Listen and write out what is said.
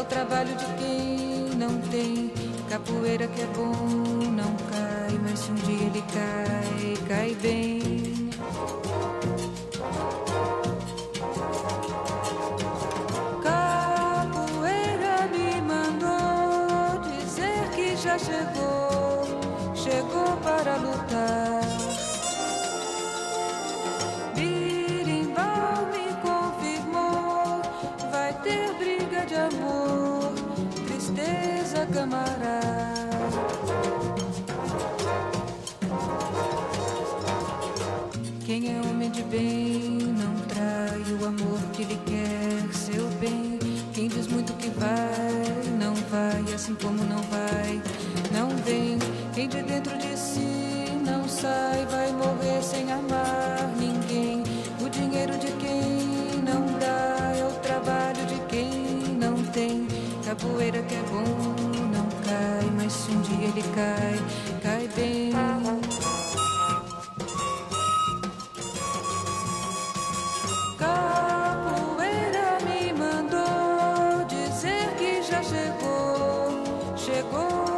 o trabalho de quem não tem. Capoeira que é bom não cai, mas se um dia ele cai, cai bem. Capoeira me mandou dizer que já chegou para lutar. Birimbau me confirmou, vai ter briga de amor, tristeza camarada. Quem é homem de bem não trai o amor que lhe quer seu bem. Quem diz muito que vai, não vai, assim como não vai, não vem. Quem de dentro de si não sai, vai morrer sem amar ninguém. O dinheiro de quem não dá é o trabalho de quem não tem. Capoeira que é bom não cai, mas se um dia ele cai, cai bem. Capoeira me mandou dizer que já chegou